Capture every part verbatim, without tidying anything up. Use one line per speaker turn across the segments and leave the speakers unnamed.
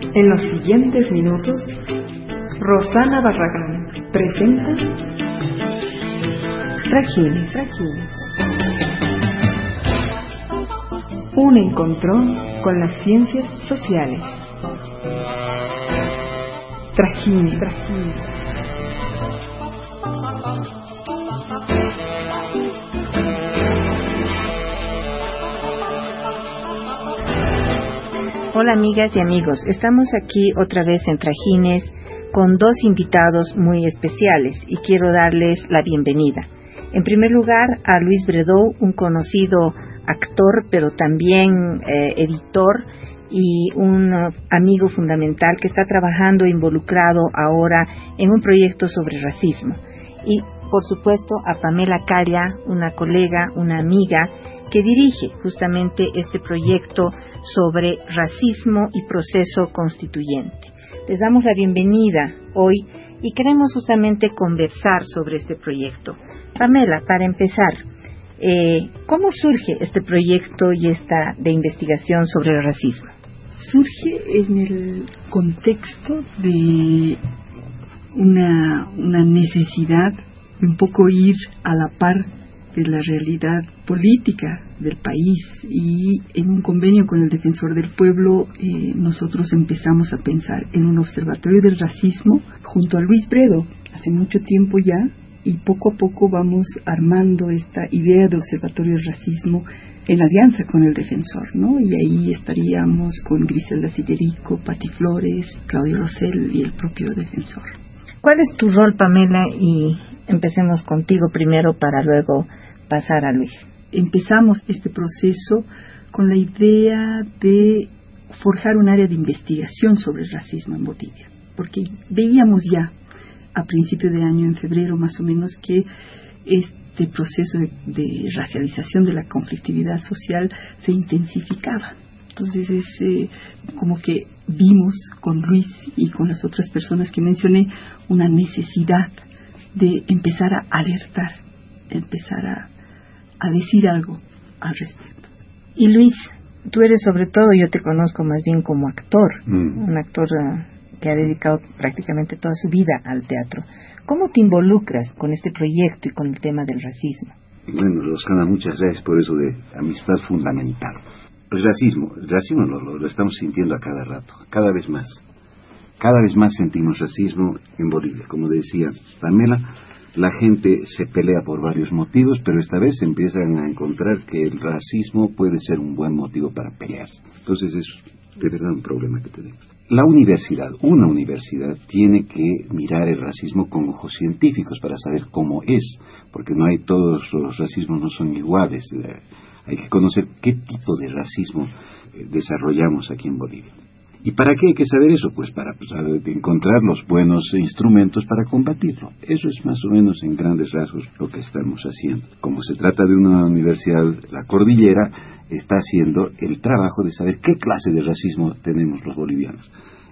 En los siguientes minutos, Rosana Barragán presenta Trajines. Un encontrón con las ciencias sociales. Trajines.
Hola amigas y amigos, estamos aquí otra vez en Trajines con dos invitados muy especiales y quiero darles la bienvenida. En primer lugar a Luis Bredou, un conocido actor pero también eh, editor y un uh, amigo fundamental que está trabajando involucrado ahora en un proyecto sobre racismo. Y por supuesto a Pamela Calla, una colega, una amiga que dirige justamente este proyecto sobre racismo y proceso constituyente. Les damos la bienvenida hoy y queremos justamente conversar sobre este proyecto. Pamela, para empezar, eh, ¿cómo surge este proyecto y esta de investigación sobre el racismo?
Surge en el contexto de una, una necesidad de un poco ir a la par de la realidad política del país, y en un convenio con el Defensor del Pueblo eh, nosotros empezamos a pensar en un observatorio del racismo junto a Luis Bredou hace mucho tiempo ya, y poco a poco vamos armando esta idea de observatorio del racismo en alianza con el Defensor, ¿no? Y ahí estaríamos con Griselda Sillerico, Pati Flores, Claudio Rosell y el propio Defensor.
¿Cuál es tu rol, Pamela? Y empecemos contigo primero para luego pasar a Luis.
Empezamos este proceso con la idea de forjar un área de investigación sobre el racismo en Bolivia, porque veíamos ya a principio de año, en febrero más o menos, que este proceso de, de racialización de la conflictividad social se intensificaba. Entonces es eh, como que vimos con Luis y con las otras personas que mencioné una necesidad de empezar a alertar, empezar a, a decir algo al respecto.
Y Luis, tú eres sobre todo, yo te conozco más bien como actor, mm. un actor uh, que ha dedicado prácticamente toda su vida al teatro. ¿Cómo te involucras con este proyecto y con el tema del racismo?
Bueno, Rosana, muchas gracias por eso de amistad fundamental. El racismo, el racismo lo, lo, lo estamos sintiendo a cada rato, cada vez más. Cada vez más sentimos racismo en Bolivia. Como decía Pamela, la gente se pelea por varios motivos, pero esta vez empiezan a encontrar que el racismo puede ser un buen motivo para pelearse. Entonces es de verdad un problema que tenemos. La universidad, una universidad, tiene que mirar el racismo con ojos científicos para saber cómo es, porque no hay todos los racismos, no son iguales. Hay que conocer qué tipo de racismo desarrollamos aquí en Bolivia. ¿Y para qué hay que saber eso? Pues para pues, encontrar los buenos instrumentos para combatirlo. Eso es más o menos en grandes rasgos lo que estamos haciendo. Como se trata de una universidad, la Cordillera está haciendo el trabajo de saber qué clase de racismo tenemos los bolivianos.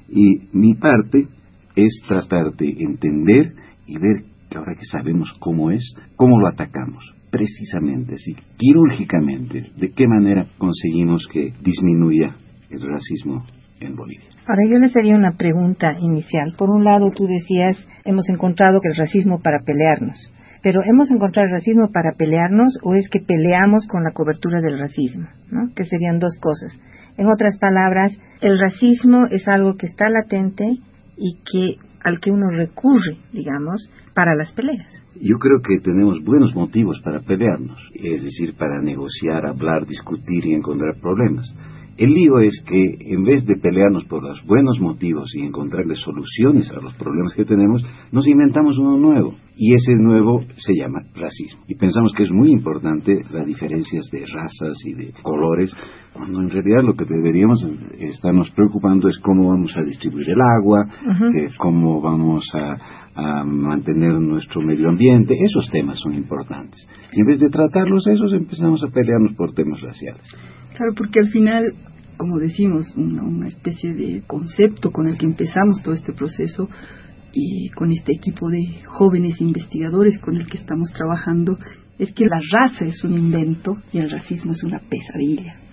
Y mi parte es tratar de entender y ver que ahora que sabemos cómo es, cómo lo atacamos. Precisamente, así, quirúrgicamente, de qué manera conseguimos que disminuya el racismo en Bolivia.
Ahora yo les haría una pregunta inicial. Por un lado tú decías, hemos encontrado que el racismo para pelearnos, pero ¿hemos encontrado el racismo para pelearnos o es que peleamos con la cobertura del racismo, ¿no? Que serían dos cosas. En otras palabras, el racismo es algo que está latente y que al que uno recurre, digamos, para las peleas.
Yo creo que tenemos buenos motivos para pelearnos, es decir, para negociar, hablar, discutir y encontrar problemas. El lío es que en vez de pelearnos por los buenos motivos y encontrarle soluciones a los problemas que tenemos, nos inventamos uno nuevo. Y ese nuevo se llama racismo. Y pensamos que es muy importante las diferencias de razas y de colores, cuando en realidad lo que deberíamos estarnos preocupando es cómo vamos a distribuir el agua, uh-huh. eh, cómo vamos a, a mantener nuestro medio ambiente. Esos temas son importantes. Y en vez de tratarlos esos, empezamos a pelearnos por temas raciales.
Claro, porque al final, como decimos, una, una especie de concepto con el que empezamos todo este proceso y con este equipo de jóvenes investigadores con el que estamos trabajando, es que la raza es un invento y el racismo es una pesadilla.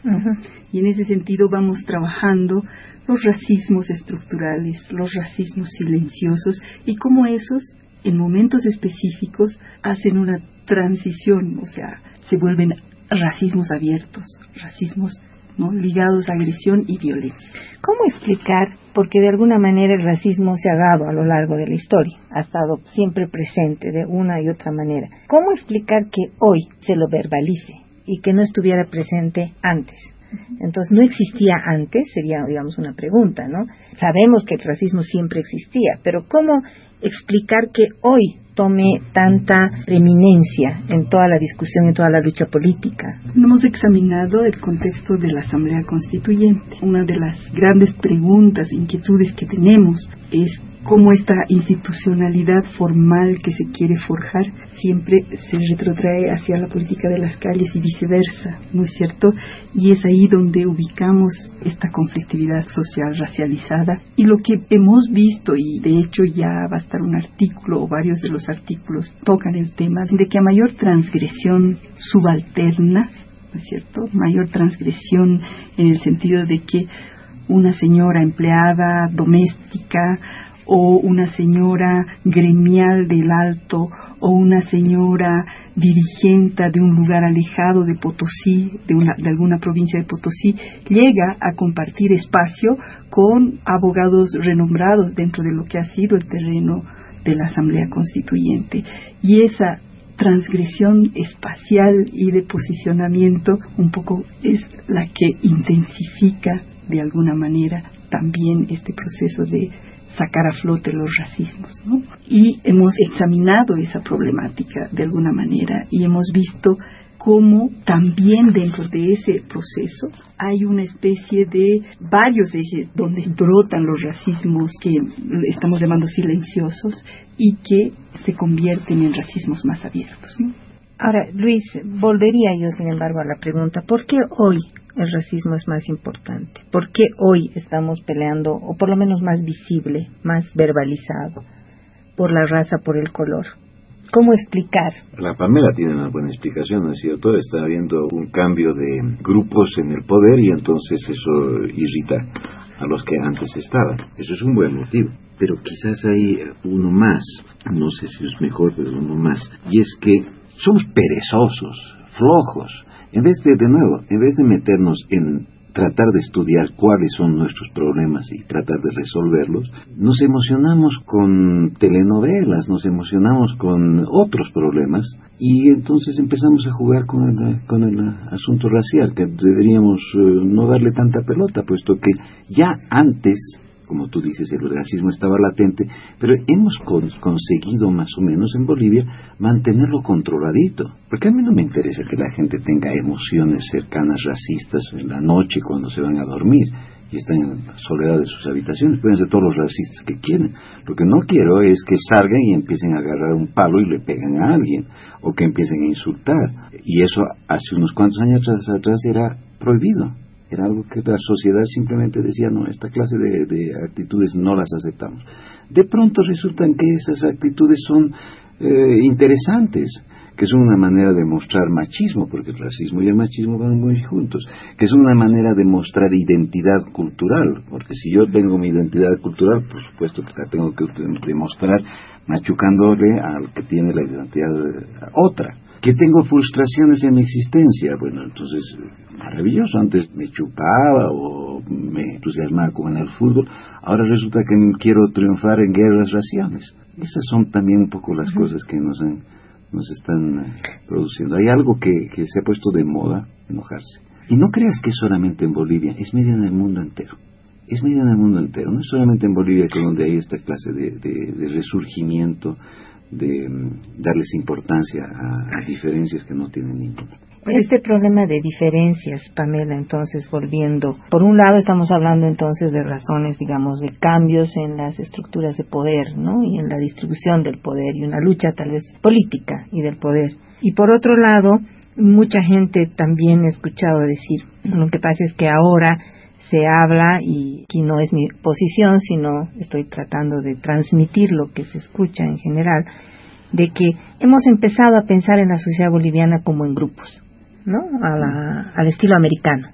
Uh-huh. Y en ese sentido vamos trabajando los racismos estructurales, los racismos silenciosos y cómo esos en momentos específicos hacen una transición, o sea, se vuelven racismos abiertos, racismos, ¿no?, ligados a agresión y violencia.
¿Cómo explicar? Porque de alguna manera el racismo se ha dado a lo largo de la historia, ha estado siempre presente de una y otra manera. ¿Cómo explicar que hoy se lo verbalice y que no estuviera presente antes? Entonces, ¿no existía antes? Sería, digamos, una pregunta, ¿no? Sabemos que el racismo siempre existía, pero ¿cómo explicar que hoy tome tanta preeminencia en toda la discusión, en toda la lucha política?
Hemos examinado el contexto de la Asamblea Constituyente. Una de las grandes preguntas, inquietudes que tenemos es cómo esta institucionalidad formal que se quiere forjar siempre se retrotrae hacia la política de las calles y viceversa, ¿no es cierto? Y es ahí donde ubicamos esta conflictividad social racializada. Y lo que hemos visto, y de hecho ya va a estar un artículo o varios de los artículos tocan el tema de que a mayor transgresión subalterna, ¿no es cierto?, mayor transgresión en el sentido de que una señora empleada doméstica o una señora gremial del Alto o una señora dirigente de un lugar alejado de Potosí, de, una, de alguna provincia de Potosí, llega a compartir espacio con abogados renombrados dentro de lo que ha sido el terreno de la Asamblea Constituyente. Y esa transgresión espacial y de posicionamiento un poco es la que intensifica de alguna manera también este proceso de sacar a flote los racismos, ¿no? Y hemos examinado esa problemática de alguna manera y hemos visto cómo también dentro de ese proceso hay una especie de varios ejes donde brotan los racismos que estamos llamando silenciosos y que se convierten en racismos más abiertos, ¿no?
Ahora, Luis, volvería yo, sin embargo, a la pregunta, ¿por qué hoy el racismo es más importante? ¿Por qué hoy estamos peleando, o por lo menos más visible, más verbalizado, por la raza, por el color? ¿Cómo explicar?
La Pamela tiene una buena explicación, ¿no es cierto? Está habiendo un cambio de grupos en el poder y entonces eso irrita a los que antes estaban. Eso es un buen motivo. Pero quizás hay uno más, no sé si es mejor, pero uno más, y es que somos perezosos, flojos. En vez de, de nuevo, en vez de meternos en tratar de estudiar cuáles son nuestros problemas y tratar de resolverlos, nos emocionamos con telenovelas, nos emocionamos con otros problemas y entonces empezamos a jugar con el, con el asunto racial, que deberíamos eh, no darle tanta pelota, puesto que ya antes, como tú dices, el racismo estaba latente, pero hemos con, conseguido más o menos en Bolivia mantenerlo controladito. Porque a mí no me interesa que la gente tenga emociones cercanas racistas en la noche cuando se van a dormir y están en la soledad de sus habitaciones. Pueden ser todos los racistas que quieren. Lo que no quiero es que salgan y empiecen a agarrar un palo y le pegan a alguien, o que empiecen a insultar. Y eso hace unos cuantos años atrás era prohibido. Era algo que la sociedad simplemente decía, no, esta clase de, de actitudes no las aceptamos. De pronto resultan que esas actitudes son eh, interesantes, que son una manera de mostrar machismo, porque el racismo y el machismo van muy juntos, que son una manera de mostrar identidad cultural, porque si yo tengo mi identidad cultural, por supuesto que la tengo que demostrar machucándole al que tiene la identidad otra. Que tengo frustraciones en mi existencia, bueno, entonces, maravilloso, antes me chupaba o me entusiasmaba como en el fútbol, ahora resulta que quiero triunfar en guerras raciales. Esas son también un poco las uh-huh. cosas que nos, han, nos están uh, produciendo. Hay algo que, que se ha puesto de moda, enojarse. Y no creas que es solamente en Bolivia, es medio en el mundo entero. Es medio en el mundo entero, no es solamente en Bolivia que donde hay esta clase de, de, de resurgimiento, de um, darles importancia a, a diferencias que no tienen ninguna.
Este problema de diferencias, Pamela, entonces, volviendo, por un lado estamos hablando entonces de razones, digamos, de cambios en las estructuras de poder, ¿no?, y en la distribución del poder, y una lucha tal vez política y del poder. Y por otro lado, mucha gente también ha escuchado decir, lo que pasa es que ahora se habla, y aquí no es mi posición, sino estoy tratando de transmitir lo que se escucha en general, de que hemos empezado a pensar en la sociedad boliviana como en grupos, ¿no?, a la, al estilo americano,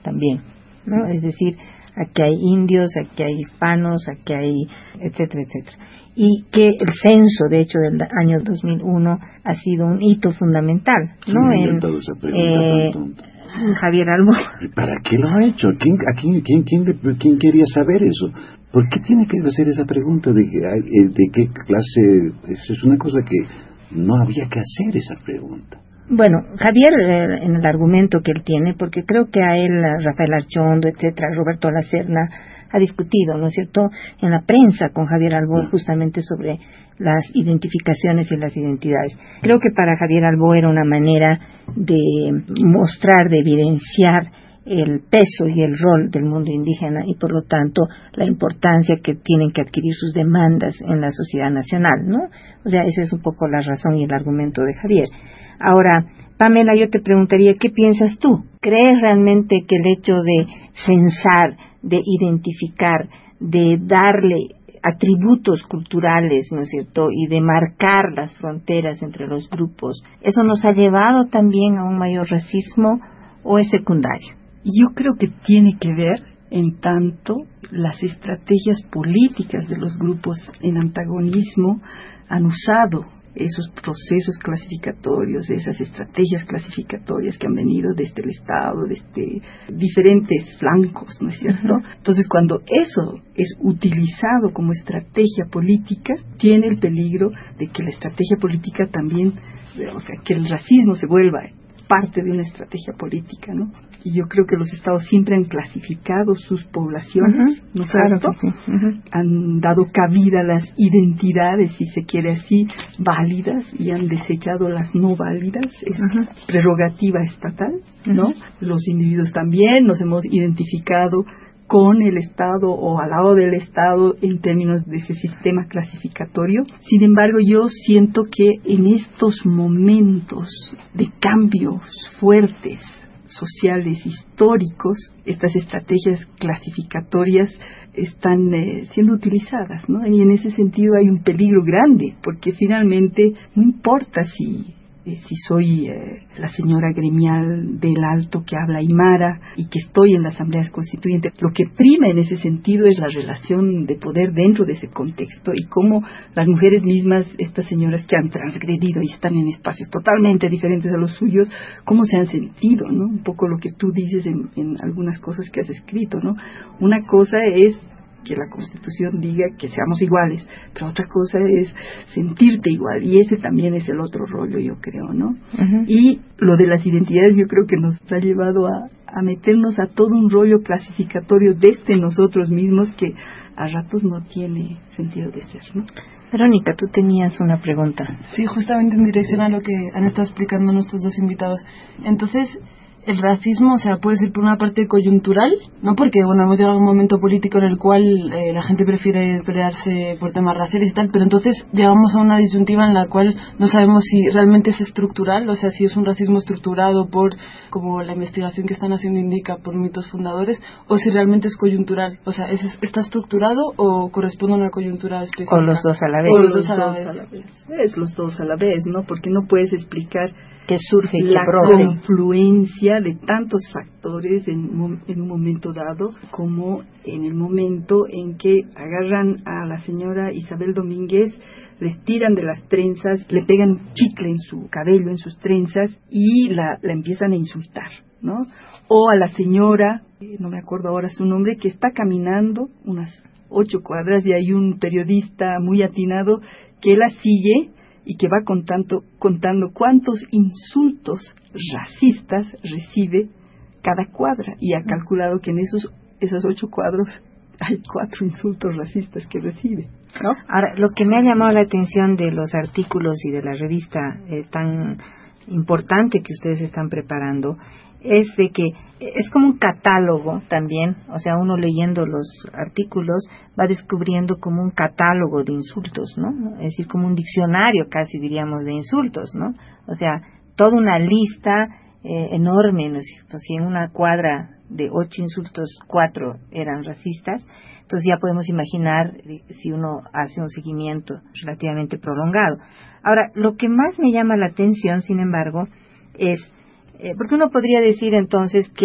también, ¿no? Es decir, aquí hay indios, aquí hay hispanos, aquí hay etcétera, etcétera. Y que el censo, de hecho, del año dos mil uno ha sido un hito fundamental, ¿no?
Sí, me ha
en,
encantado esa pregunta
eh,
tan tonta.
Javier Albó.
¿Y para qué lo ha hecho? ¿Quién, a quién, quién, quién, le- quién quería saber eso? ¿Por qué tiene que hacer esa pregunta de, que hay- eh, de qué clase? Es, es una cosa que no había que hacer esa pregunta.
Bueno, Javier, eh, en el argumento que él tiene, porque creo que a él, a Rafael Archondo, etcétera, Roberto Lacerna, ha discutido, ¿no es cierto?, en la prensa con Javier Albó justamente sobre las identificaciones y las identidades. Creo que para Javier Albó era una manera de mostrar, de evidenciar el peso y el rol del mundo indígena y por lo tanto la importancia que tienen que adquirir sus demandas en la sociedad nacional, ¿no? O sea, esa es un poco la razón y el argumento de Javier. Ahora, Pamela, yo te preguntaría, ¿qué piensas tú? ¿Crees realmente que el hecho de censar, de identificar, de darle atributos culturales, ¿no es cierto?, y de marcar las fronteras entre los grupos, eso nos ha llevado también a un mayor racismo o es secundario?
Yo creo que tiene que ver, en tanto, las estrategias políticas de los grupos en antagonismo han usado esos procesos clasificatorios, esas estrategias clasificatorias que han venido desde el Estado, desde diferentes flancos, ¿no es cierto? Uh-huh. Entonces, cuando eso es utilizado como estrategia política, tiene el peligro de que la estrategia política también, o sea, que el racismo se vuelva parte de una estrategia política, ¿no? Y yo creo que los estados siempre han clasificado sus poblaciones, uh-huh, ¿no es
claro
cierto?
Que sí. Uh-huh.
Han dado cabida a las identidades, si se quiere así, válidas, y han desechado las no válidas. Es uh-huh. prerrogativa estatal, ¿no? Uh-huh. Los individuos también nos hemos identificado con el Estado o al lado del Estado en términos de ese sistema clasificatorio. Sin embargo, yo siento que en estos momentos de cambios fuertes, sociales, históricos, estas estrategias clasificatorias están eh, siendo utilizadas, ¿no? Y en ese sentido hay un peligro grande, porque finalmente no importa si Eh, si soy eh, la señora gremial del Alto que habla aymara y que estoy en la Asamblea Constituyente. Lo que prima en ese sentido es la relación de poder dentro de ese contexto y cómo las mujeres mismas, estas señoras que han transgredido y están en espacios totalmente diferentes a los suyos, cómo se han sentido, ¿no? Un poco lo que tú dices en, en algunas cosas que has escrito, ¿no? Una cosa es que la Constitución diga que seamos iguales, pero otra cosa es sentirte igual, y ese también es el otro rollo, yo creo, ¿no? Uh-huh. Y lo de las identidades yo creo que nos ha llevado a, a meternos a todo un rollo clasificatorio desde nosotros mismos que a ratos no tiene sentido de ser, ¿no?
Verónica, tú tenías una pregunta.
Sí, justamente en dirección a lo que han estado explicando nuestros dos invitados. Entonces, el racismo, o sea, puede ser por una parte coyuntural, ¿no? Porque, bueno, hemos llegado a un momento político en el cual eh, la gente prefiere pelearse por temas raciales y tal, pero entonces llegamos a una disyuntiva en la cual no sabemos si realmente es estructural, o sea, si es un racismo estructurado por, como la investigación que están haciendo indica, por mitos fundadores, o si realmente es coyuntural, o sea, ¿es, ¿está estructurado o corresponde a una coyuntura específica?
O los dos a la vez.
O los dos a la vez. A la vez. Es los dos a la vez, ¿no? Porque no puedes explicar
que surge y
la
que brode.
confluencia de tantos factores en, en un momento dado, como en el momento en que agarran a la señora Isabel Domínguez, les tiran de las trenzas, le pegan chicle en su cabello, en sus trenzas, y la, la empiezan a insultar, ¿no? O a la señora, no me acuerdo ahora su nombre, que está caminando unas ocho cuadras y hay un periodista muy atinado que la sigue y que va contando, contando cuántos insultos racistas recibe cada cuadra, y ha calculado que en esos esos ocho cuadros hay cuatro insultos racistas que recibe, ¿no?
Ahora, lo que me ha llamado la atención de los artículos y de la revista eh, tan importante que ustedes están preparando es de que es como un catálogo también, o sea, uno leyendo los artículos va descubriendo como un catálogo de insultos, ¿no? Es decir, como un diccionario casi diríamos de insultos, ¿no? O sea, toda una lista eh, enorme, ¿no es cierto? Si en una cuadra de ocho insultos, cuatro eran racistas, entonces ya podemos imaginar si uno hace un seguimiento relativamente prolongado. Ahora, lo que más me llama la atención, sin embargo, es Eh, porque uno podría decir entonces que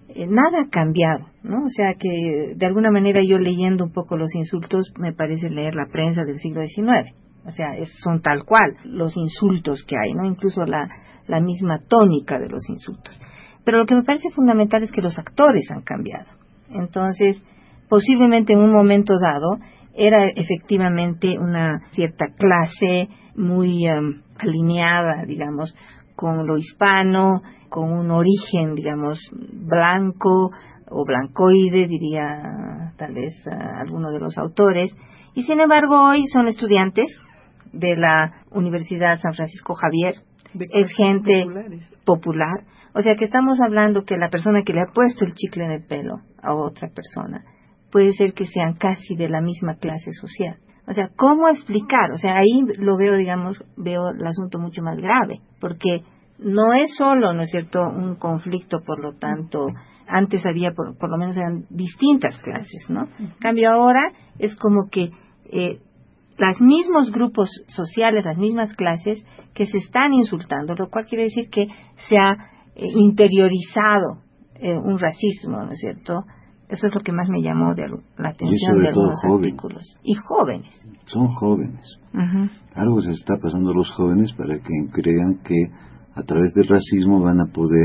eh, nada ha cambiado, ¿no? O sea que de alguna manera yo leyendo un poco los insultos me parece leer la prensa del siglo diecinueve. O sea, es, son tal cual los insultos que hay, ¿no? Incluso la, la misma tónica de los insultos. Pero lo que me parece fundamental es que los actores han cambiado. Entonces, posiblemente en un momento dado era efectivamente una cierta clase muy um, alineada, digamos, con lo hispano, con un origen, digamos, blanco o blancoide, diría tal vez uh, alguno de los autores. Y sin embargo hoy son estudiantes de la Universidad San Francisco Javier, es gente populares. popular. O sea que estamos hablando que la persona que le ha puesto el chicle en el pelo a otra persona puede ser que sean casi de la misma clase social. O sea, ¿cómo explicar? O sea, ahí lo veo, digamos, veo el asunto mucho más grave, porque no es solo, ¿no es cierto?, un conflicto, por lo tanto, antes había, por, por lo menos eran distintas clases, ¿no? En cambio ahora es como que eh, los mismos grupos sociales, las mismas clases que se están insultando, lo cual quiere decir que se ha eh, interiorizado eh, un racismo, ¿no es cierto? Eso es lo que más me llamó de la atención de algunos artículos. Y jóvenes.
Son jóvenes. Uh-huh. Algo se está pasando a los jóvenes para que crean que a través del racismo van a poder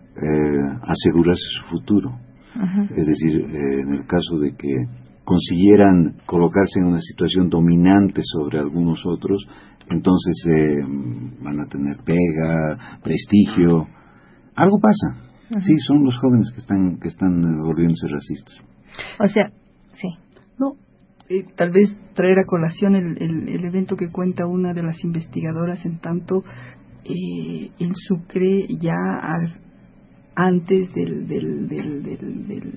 eh, asegurarse su futuro. Uh-huh. Es decir, eh, en el caso de que consiguieran colocarse en una situación dominante sobre algunos otros, entonces eh, van a tener pega, prestigio. Algo pasa. Uh-huh. Sí, son los jóvenes que están que están volviéndose racistas.
O sea, sí.
No, eh, tal vez traer a colación el, el, el evento que cuenta una de las investigadoras, en tanto eh, en Sucre ya al, antes del, del, del, del, del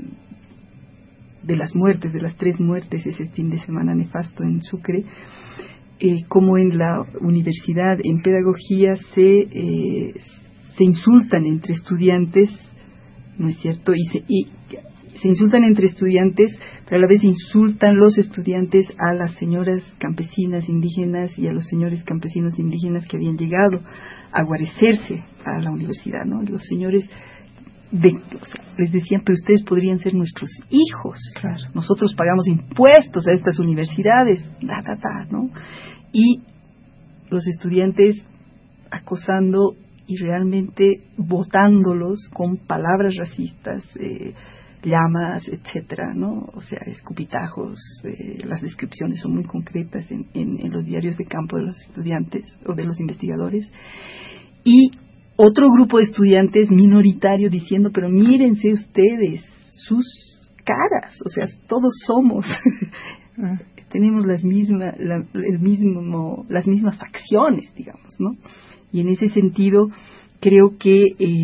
de las muertes, de las tres muertes ese fin de semana nefasto en Sucre, eh, como en la universidad, en pedagogía, se eh, se insultan entre estudiantes, ¿no es cierto? Y se, y se insultan entre estudiantes, pero a la vez insultan los estudiantes a las señoras campesinas indígenas y a los señores campesinos indígenas que habían llegado a guarecerse a la universidad, ¿no? Los señores de, o sea, les decían, pero ustedes podrían ser nuestros hijos, claro. Nosotros pagamos impuestos a estas universidades, da, da, da, ¿no? Y los estudiantes acosando y realmente votándolos con palabras racistas, eh, llamas, etcétera, ¿no? O sea, escupitajos, eh, las descripciones son muy concretas en, en, en los diarios de campo de los estudiantes o de los investigadores. Y otro grupo de estudiantes minoritario diciendo, pero mírense ustedes, sus caras, o sea, todos somos, tenemos las mismas, la, el mismo, las mismas facciones, digamos, ¿no? Y en ese sentido, creo que eh,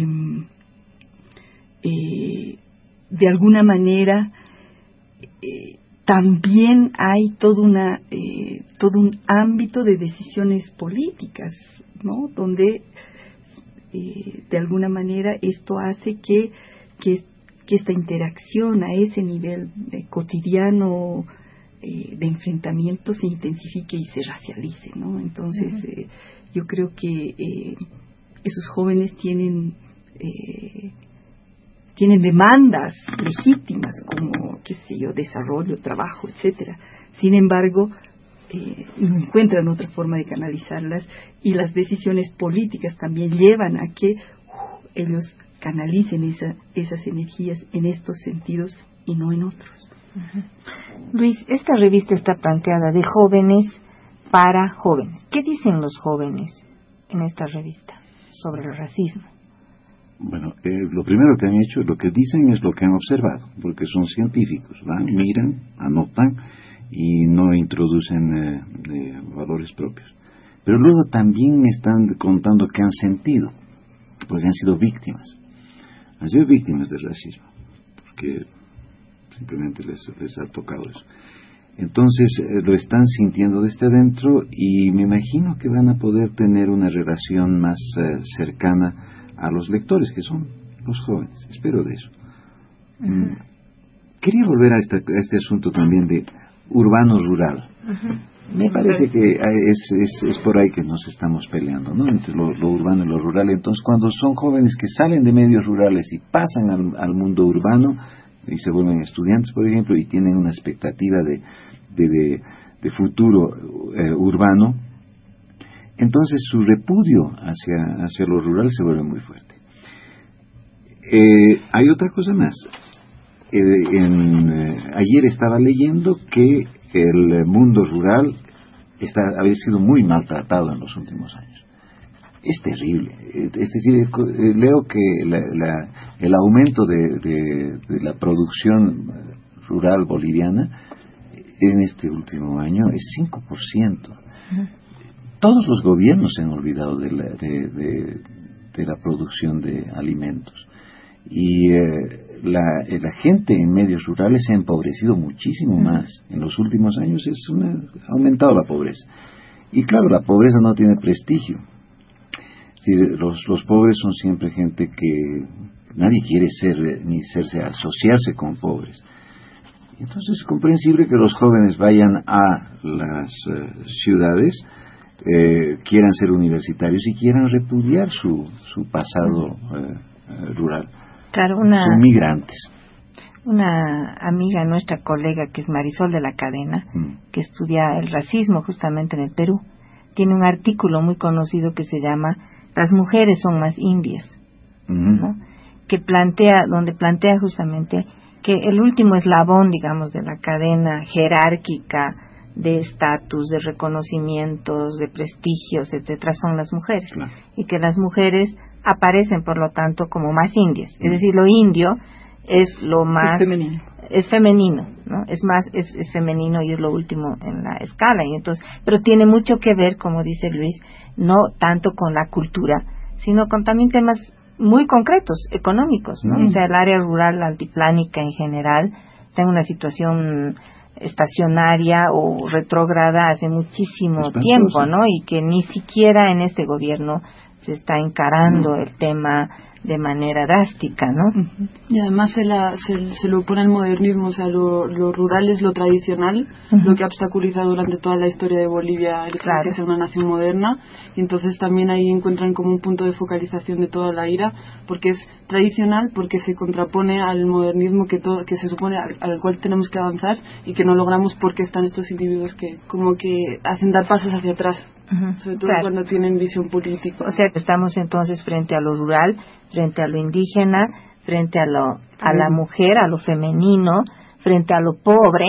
eh, de alguna manera eh, también hay todo una eh, todo un ámbito de decisiones políticas, ¿no? Donde eh, de alguna manera esto hace que, que que esta interacción a ese nivel eh, cotidiano eh, de enfrentamiento se intensifique y se racialice, ¿no? Entonces uh-huh. eh, yo creo que eh, esos jóvenes tienen eh, tienen demandas legítimas como, qué sé yo, desarrollo, trabajo, etcétera. Sin embargo, eh, no encuentran otra forma de canalizarlas, y las decisiones políticas también llevan a que uh, ellos canalicen esa, esas energías en estos sentidos y no en otros.
Uh-huh. Luis, esta revista está planteada de jóvenes para jóvenes. ¿Qué dicen los jóvenes en esta revista sobre el racismo?
Bueno, eh, lo primero que han hecho, lo que dicen es lo que han observado, porque son científicos, van, miran, anotan y no introducen eh, eh, valores propios. Pero luego también están contando que han sentido, porque han sido víctimas. Han sido víctimas del racismo, porque simplemente les, les ha tocado eso. Entonces eh, lo están sintiendo desde adentro, y me imagino que van a poder tener una relación más eh, cercana a los lectores, que son los jóvenes. Espero de eso. Uh-huh. Quería volver a este, a este asunto también de urbano-rural.
Uh-huh.
Me parece que es, es, es por ahí que nos estamos peleando, ¿no? Entre lo, lo urbano y lo rural. Entonces, cuando son jóvenes que salen de medios rurales y pasan al, al mundo urbano y se vuelven estudiantes, por ejemplo, y tienen una expectativa de, de, de, de futuro eh, urbano, entonces su repudio hacia, hacia lo rural se vuelve muy fuerte. Eh, hay otra cosa más. Eh, en, eh, ayer estaba leyendo que el mundo rural está, había sido muy maltratado en los últimos años. Es terrible. Es decir, leo que la, la, el aumento de, de, de la producción rural boliviana en este último año es cinco por ciento. Uh-huh. Todos los gobiernos se han olvidado de la, de, de, de la producción de alimentos. Y eh, la, la gente en medios rurales se ha empobrecido muchísimo más. En los últimos años es una, ha aumentado la pobreza. Y claro, la pobreza no tiene prestigio. Sí, los, los pobres son siempre gente que nadie quiere ser, ni serse, asociarse con pobres. Entonces es comprensible que los jóvenes vayan a las uh, ciudades, eh, quieran ser universitarios y quieran repudiar su, su pasado uh, uh, rural.
Claro, una,
son migrantes.
Una amiga nuestra, colega, que es Marisol de la Cadena, mm. que estudia el racismo justamente en el Perú, tiene un artículo muy conocido que se llama Las mujeres son más indias, mm-hmm. ¿no? que plantea, donde plantea justamente que el último eslabón, digamos, de la cadena jerárquica de estatus, de reconocimientos, de prestigios, etcétera, son las mujeres, claro. y que las mujeres aparecen, por lo tanto, como más indias. Es decir, lo indio es lo más...
Es femenino.
Es femenino, ¿no? Es más, es, es femenino y es lo último en la escala. Y entonces, pero tiene mucho que ver, como dice Luis, no tanto con la cultura, sino con también temas muy concretos, económicos, ¿no? Mm. O sea, el área rural, la altiplánica en general, está en una situación estacionaria o retrógrada hace muchísimo tiempo, ¿no? Y que ni siquiera en este gobierno se está encarando el tema de manera drástica, ¿no?
Uh-huh. Y además se, la, se, se lo opone al modernismo, o sea, lo, lo rural es lo tradicional, uh-huh. lo que ha obstaculizado durante toda la historia de Bolivia el claro. que sea una nación moderna, y entonces también ahí encuentran como un punto de focalización de toda la ira, porque es tradicional, porque se contrapone al modernismo que, todo, que se supone al, al cual tenemos que avanzar y que no logramos porque están estos individuos que como que hacen dar pasos hacia atrás, uh-huh. sobre todo claro. cuando tienen visión política.
O sea, estamos entonces frente a lo rural, frente a lo indígena, frente a lo a la mujer, a lo femenino, frente a lo pobre,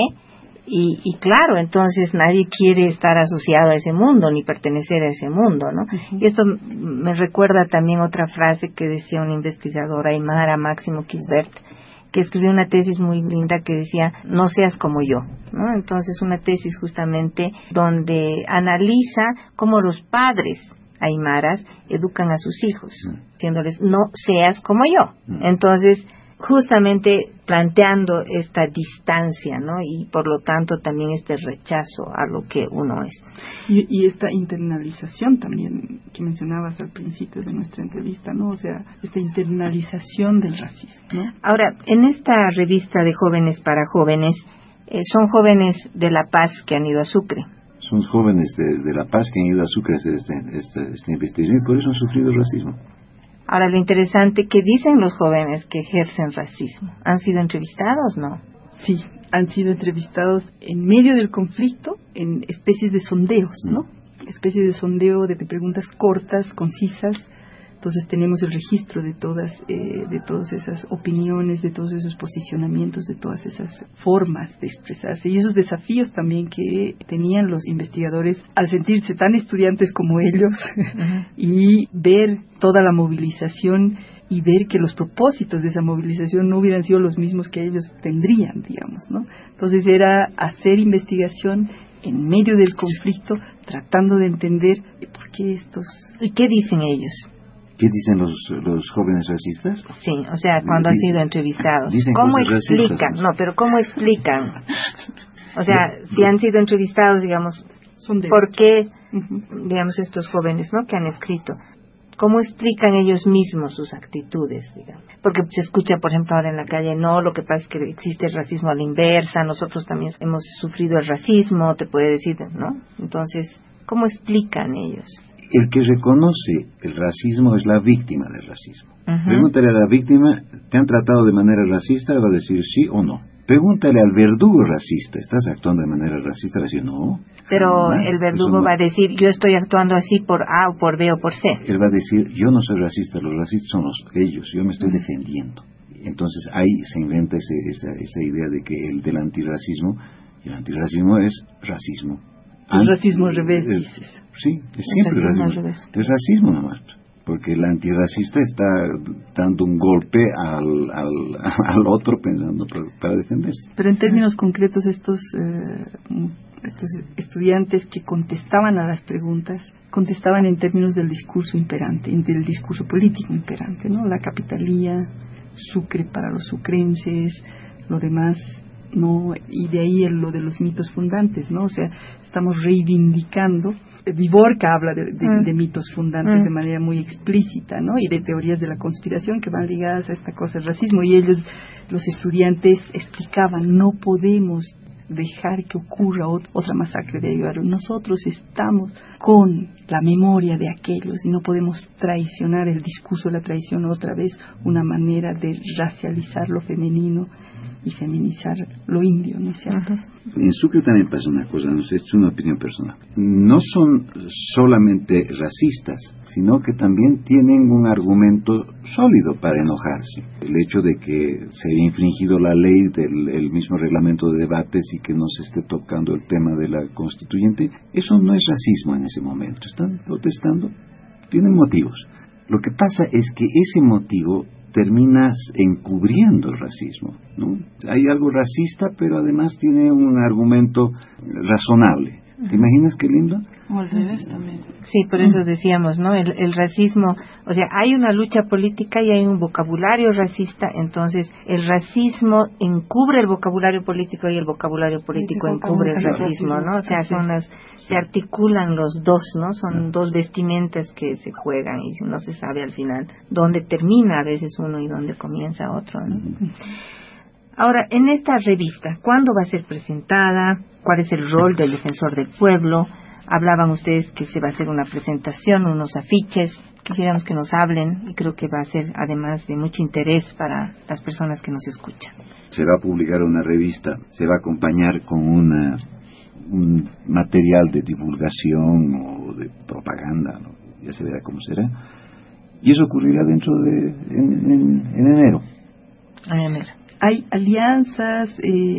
y, y claro, entonces nadie quiere estar asociado a ese mundo, ni pertenecer a ese mundo, ¿no? Uh-huh. Y esto me recuerda también otra frase que decía un investigador, Aymara Máximo Kisbert, que escribió una tesis muy linda que decía, no seas como yo, ¿no? Entonces una tesis justamente donde analiza cómo los padres aymaras educan a sus hijos, diciéndoles no seas como yo. Entonces, justamente planteando esta distancia, ¿no? Y por lo tanto también este rechazo a lo que uno es.
Y, y esta internalización también que mencionabas al principio de nuestra entrevista, ¿no? O sea, esta internalización del racismo, ¿no?
Ahora, en esta revista de Jóvenes para Jóvenes, eh, son jóvenes de La Paz que han ido a Sucre.
Son jóvenes de, de La Paz que han ido a Sucre a hacer esta este, este investigación y por eso han sufrido racismo.
Ahora, lo interesante, ¿qué dicen los jóvenes que ejercen racismo? ¿Han sido entrevistados, no?
Sí, han sido entrevistados en medio del conflicto, en especies de sondeos, ¿no? Mm. Especies de sondeo de preguntas cortas, concisas. Entonces tenemos el registro de todas, eh, de todas esas opiniones, de todos esos posicionamientos, de todas esas formas de expresarse y esos desafíos también que tenían los investigadores al sentirse tan estudiantes como ellos uh-huh. y ver toda la movilización y ver que los propósitos de esa movilización no hubieran sido los mismos que ellos tendrían, digamos, ¿no? Entonces era hacer investigación en medio del conflicto, tratando de entender por qué estos...
¿Y qué dicen ellos?
¿Qué dicen los, los jóvenes racistas?
Sí, o sea, cuando han sido entrevistados. ¿Cómo explican? Racistas. No, pero ¿cómo explican? O sea, si han sido entrevistados, digamos, ¿por qué, digamos, estos jóvenes, ¿no?, que han escrito? ¿Cómo explican ellos mismos sus actitudes, digamos? Porque se escucha, por ejemplo, ahora en la calle, no, lo que pasa es que existe el racismo a la inversa, nosotros también hemos sufrido el racismo, te puede decir, ¿no? Entonces, ¿cómo explican ellos?
El que reconoce el racismo es la víctima del racismo.
Uh-huh.
Pregúntale a la víctima, ¿te han tratado de manera racista? Va a decir sí o no. Pregúntale al verdugo racista, ¿estás actuando de manera racista? Va a decir no.
Pero
jamás.
el verdugo
no.
va a decir, yo estoy actuando así por A o por B o por C.
Él va a decir, yo no soy racista, los racistas son los, ellos, yo me estoy uh-huh. defendiendo. Entonces ahí se inventa ese, esa, esa idea de que el del antirracismo, y el antirracismo es racismo.
El racismo al revés,
es,
dices.
Sí, es siempre
racismo.
racismo. Revés. Es racismo nomás. Porque el antirracista está dando un golpe al, al, al otro pensando para, para defenderse.
Pero en términos concretos, estos, eh, estos estudiantes que contestaban a las preguntas, contestaban en términos del discurso imperante, del discurso político imperante, ¿no? La capitalía, Sucre para los sucrenses, lo demás, no, y de ahí el, lo de los mitos fundantes, ¿no? O sea, estamos reivindicando. Viborca habla de, de, mm. de mitos fundantes mm. de manera muy explícita, ¿no? Y de teorías de la conspiración que van ligadas a esta cosa del racismo. Y ellos, los estudiantes, explicaban, no podemos dejar que ocurra ot- otra masacre de Ayllaro. Nosotros estamos con la memoria de aquellos y no podemos traicionar el discurso de la traición otra vez, una manera de racializar lo femenino y feminizar lo indio, ¿no es cierto?
Uh-huh. En Sucre también pasa una cosa, no sé, es una opinión personal. No son solamente racistas, sino que también tienen un argumento sólido para enojarse. El hecho de que se haya infringido la ley del el mismo reglamento de debates y que no se esté tocando el tema de la constituyente, eso no es racismo en ese momento. Están protestando, tienen motivos. Lo que pasa es que ese motivo terminas encubriendo el racismo, ¿no? Hay algo racista, pero además tiene un argumento razonable. ¿Te imaginas qué lindo?
O al revés también.
Sí, por eso decíamos, ¿no? El, el racismo, o sea, hay una lucha política y hay un vocabulario racista, entonces el racismo encubre el vocabulario político y el vocabulario político encubre el racismo, ¿no? O sea, son las, se articulan los dos, ¿no? Son dos vestimentas que se juegan y no se sabe al final dónde termina a veces uno y dónde comienza otro, ¿no? Ahora, en esta revista, ¿cuándo va a ser presentada? ¿Cuál es el rol del defensor del pueblo? Hablaban ustedes que se va a hacer una presentación, unos afiches. Quisiéramos que nos hablen y creo que va a ser además de mucho interés para las personas que nos escuchan.
Se va a publicar una revista, se va a acompañar con una, un material de divulgación o de propaganda, ¿no? Ya se verá cómo será. Y eso ocurrirá dentro de en, en, en enero.
En enero.
Hay alianzas,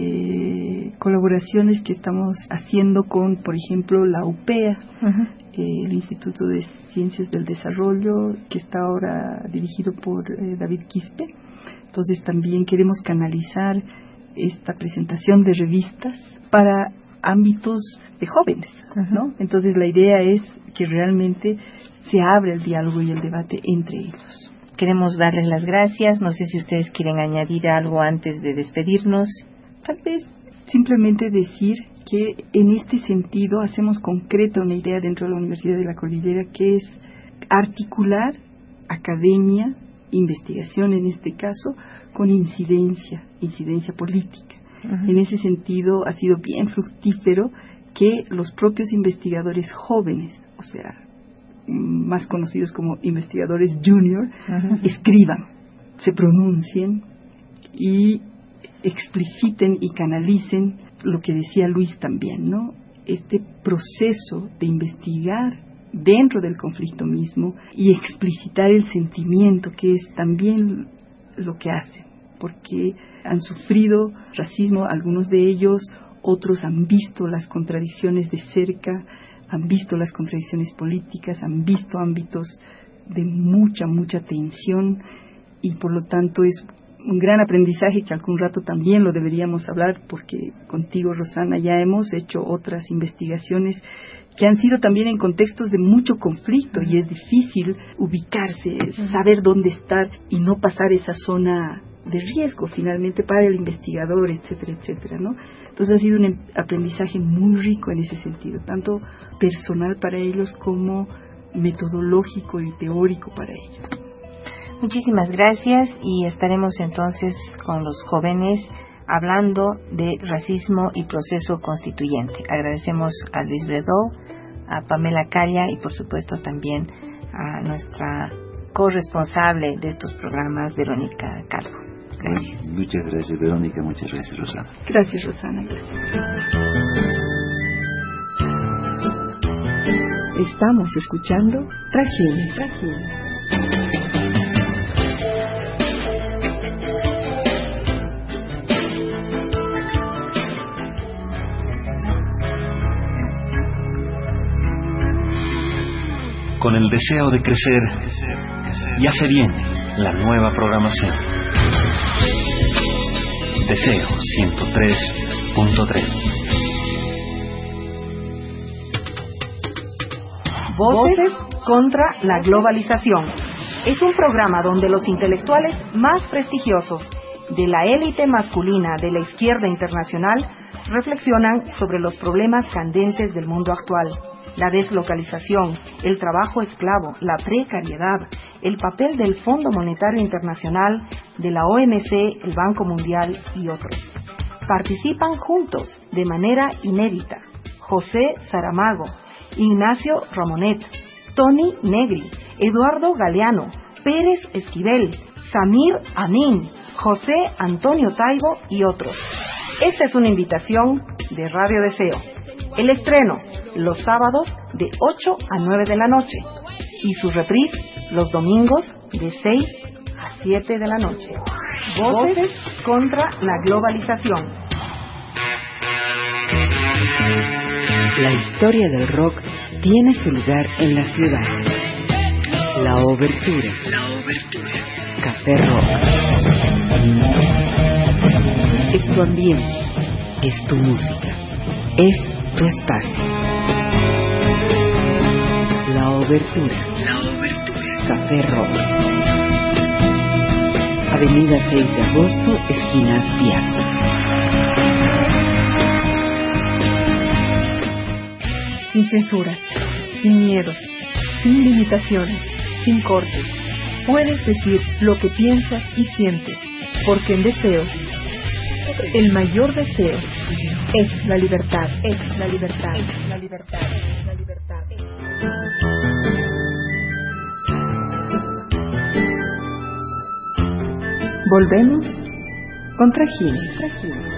eh, colaboraciones que estamos haciendo con, por ejemplo, la U P E A, uh-huh. eh, el Instituto de Ciencias del Desarrollo, que está ahora dirigido por eh, David Quispe. Entonces también queremos canalizar esta presentación de revistas para ámbitos de jóvenes, uh-huh. ¿no? Entonces la idea es que realmente se abra el diálogo y el debate entre ellos.
Queremos darles las gracias. No sé si ustedes quieren añadir algo antes de despedirnos.
Tal vez simplemente decir que en este sentido hacemos concreta una idea dentro de la Universidad de la Cordillera, que es articular academia, investigación en este caso, con incidencia, incidencia política. Uh-huh. En ese sentido ha sido bien fructífero que los propios investigadores jóvenes, o sea, más conocidos como investigadores junior, uh-huh. escriban, se pronuncien y expliciten y canalicen lo que decía Luis también, ¿no? Este proceso de investigar dentro del conflicto mismo y explicitar el sentimiento, que es también lo que hacen, porque han sufrido racismo, algunos de ellos, otros han visto las contradicciones de cerca, han visto las contradicciones políticas, han visto ámbitos de mucha, mucha tensión, y por lo tanto es un gran aprendizaje que algún rato también lo deberíamos hablar, porque contigo, Rosana, ya hemos hecho otras investigaciones que han sido también en contextos de mucho conflicto, y es difícil ubicarse, saber dónde estar y no pasar esa zona de riesgo finalmente para el investigador, etcétera, etcétera, ¿no? Entonces ha sido un aprendizaje muy rico en ese sentido, tanto personal para ellos como metodológico y teórico para ellos.
Muchísimas gracias y estaremos entonces con los jóvenes hablando de racismo y proceso constituyente. Agradecemos a Luis Bredó, a Pamela Calla y por supuesto también a nuestra corresponsable de estos programas, Verónica Calvo. Gracias.
Muchas gracias, Verónica. Muchas gracias, Rosana.
Gracias, Rosana.
Estamos escuchando Trajines. Trajines.
Con el deseo de crecer, ya se viene la nueva programación. Deseo ciento tres punto tres.
Voces contra la globalización. Es un programa donde los intelectuales más prestigiosos de la élite masculina de la izquierda internacional reflexionan sobre los problemas candentes del mundo actual. La deslocalización, el trabajo esclavo, la precariedad, el papel del Fondo Monetario Internacional, de la O M C, el Banco Mundial y otros. Participan juntos, de manera inédita, José Saramago, Ignacio Ramonet, Tony Negri, Eduardo Galeano, Pérez Esquivel, Samir Amin, José Antonio Taibo y otros. Esta es una invitación de Radio Deseo. El estreno, los sábados de ocho a nueve de la noche y su reprise los domingos de seis a siete de la noche. Voces contra la globalización.
La historia del rock tiene su lugar en la ciudad. La Obertura. La Obertura. Café Rock. Es tu ambiente, es tu música, es tu espacio. La Obertura. La Obertura. Café Rock. Avenida seis de agosto, esquina Piazza.
Sin censura, sin miedos, sin limitaciones, sin cortes. Puedes decir lo que piensas y sientes, porque en Deseos, el mayor deseo es la libertad, es la libertad, es la libertad, es la libertad. Volvemos con Trajines. Trajines.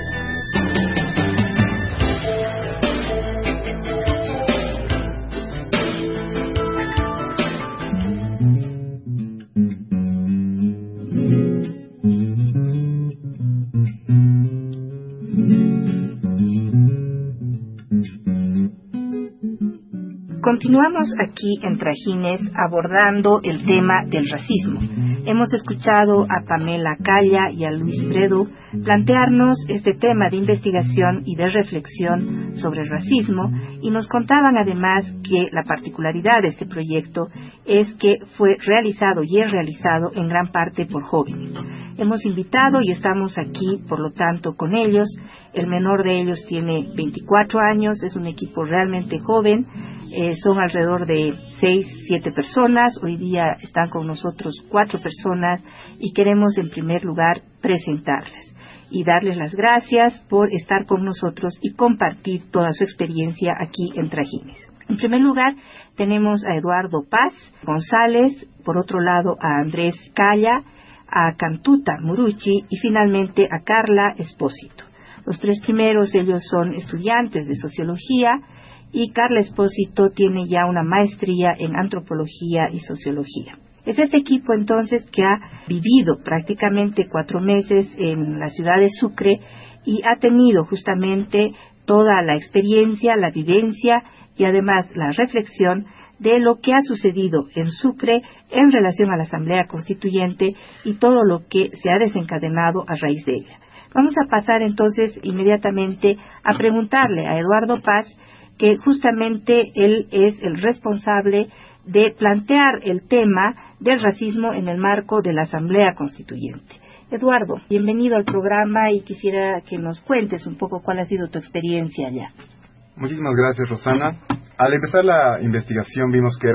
Continuamos aquí en Trajines abordando el tema del racismo. Hemos escuchado a Pamela Calla y a Luis Bredo plantearnos este tema de investigación y de reflexión sobre el racismo y nos contaban además que la particularidad de este proyecto es que fue realizado y es realizado en gran parte por jóvenes. Hemos invitado y estamos aquí, por lo tanto, con ellos. El menor de ellos tiene veinticuatro años, es un equipo realmente joven. Eh, son alrededor de seis, siete personas. Hoy día están con nosotros cuatro personas y queremos en primer lugar presentarles y darles las gracias por estar con nosotros y compartir toda su experiencia aquí en Trajines. En primer lugar tenemos a Eduardo Paz González, por otro lado a Andrés Calla, a Cantuta Muruchi y finalmente a Carla Espósito. Los tres primeros, ellos son estudiantes de sociología y Carla Espósito tiene ya una maestría en antropología y sociología. Es este equipo entonces que ha vivido prácticamente cuatro meses en la ciudad de Sucre y ha tenido justamente toda la experiencia, la vivencia y además la reflexión de lo que ha sucedido en Sucre en relación a la Asamblea Constituyente y todo lo que se ha desencadenado a raíz de ella. Vamos a pasar entonces inmediatamente a preguntarle a Eduardo Paz, que justamente él es el responsable de plantear el tema del racismo en el marco de la Asamblea Constituyente. Eduardo, bienvenido al programa y quisiera que nos cuentes un poco cuál ha sido tu experiencia allá.
Muchísimas gracias, Rosana. Al empezar la investigación vimos que era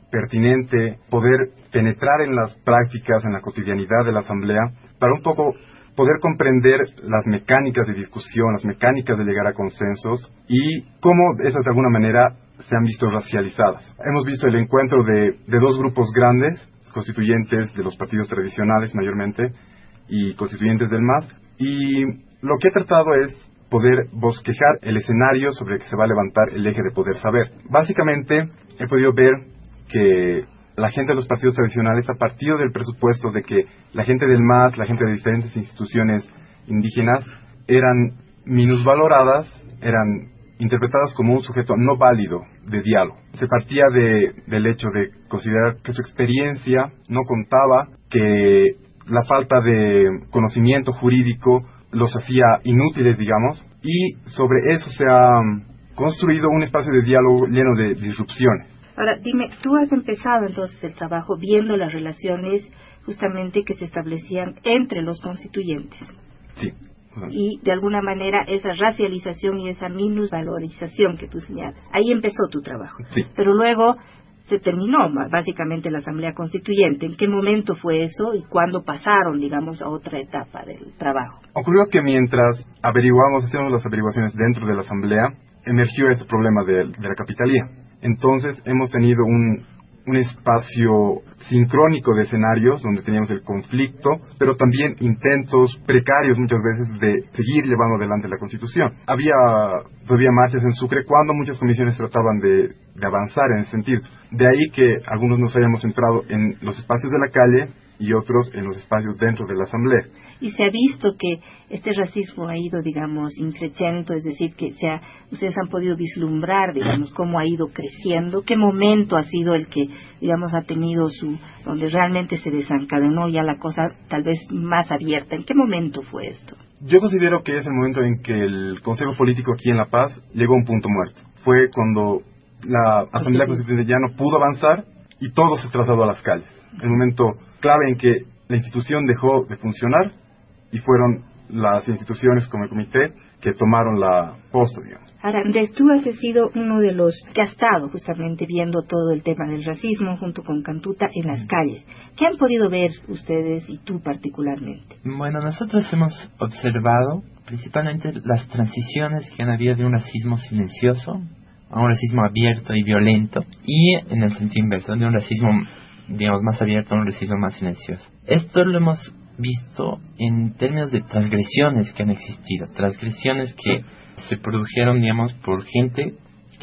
pertinente poder penetrar en las prácticas, en la cotidianidad de la Asamblea, para un poco poder comprender las mecánicas de discusión, las mecánicas de llegar a consensos y cómo esas de alguna manera se han visto racializadas. Hemos visto el encuentro de, de dos grupos grandes, constituyentes de los partidos tradicionales mayormente y constituyentes del M A S, y lo que he tratado es poder bosquejar el escenario sobre el que se va a levantar el eje de poder saber. Básicamente, he podido ver que la gente de los partidos tradicionales, a partir del presupuesto de que la gente del M A S, la gente de diferentes instituciones indígenas, eran minusvaloradas, eran interpretadas como un sujeto no válido de diálogo. Se partía de, del hecho de considerar que su experiencia no contaba, que la falta de conocimiento jurídico los hacía inútiles, digamos, y sobre eso se ha construido un espacio de diálogo lleno de disrupciones.
Ahora, dime, tú has empezado entonces el trabajo viendo las relaciones justamente que se establecían entre los constituyentes.
Sí.
Y de alguna manera esa racialización y esa minusvalorización que tú señalas. Ahí empezó tu trabajo.
Sí.
Pero luego se terminó básicamente la Asamblea Constituyente. ¿En qué momento fue eso y cuándo pasaron, digamos, a otra etapa del trabajo?
Ocurrió que mientras averiguamos, hacíamos las averiguaciones dentro de la Asamblea, emergió ese problema de, de la capitalía. Entonces hemos tenido un, un espacio sincrónico de escenarios donde teníamos el conflicto, pero también intentos precarios muchas veces de seguir llevando adelante la Constitución. Había todavía marchas en Sucre cuando muchas comisiones trataban de, de avanzar en ese sentido. De ahí que algunos nos hayamos centrado en los espacios de la calle y otros en los espacios dentro de la Asamblea.
Y se ha visto que este racismo ha ido, digamos, increciendo, es decir, que se ha, ustedes han podido vislumbrar, digamos, cómo ha ido creciendo, qué momento ha sido el que, digamos, ha tenido su, donde realmente se desencadenó ya la cosa tal vez más abierta. ¿En qué momento fue esto?
Yo considero que es el momento en que el Consejo Político aquí en La Paz llegó a un punto muerto. Fue cuando la Asamblea Constituyente ya no pudo avanzar y todo se trasladó a las calles. El momento clave en que la institución dejó de funcionar y fueron las instituciones como el comité que tomaron la posta, digamos.
Ahora, Andrés, tú has sido uno de los que ha estado justamente viendo todo el tema del racismo junto con Cantuta en las calles. ¿Qué han podido ver ustedes y tú particularmente?
Bueno, nosotros hemos observado principalmente las transiciones que han habido de un racismo silencioso a un racismo abierto y violento, y en el sentido inverso, de un racismo, digamos, más abierto a un racismo más silencioso. Esto lo hemos visto en términos de transgresiones que han existido, transgresiones que se produjeron, digamos, por gente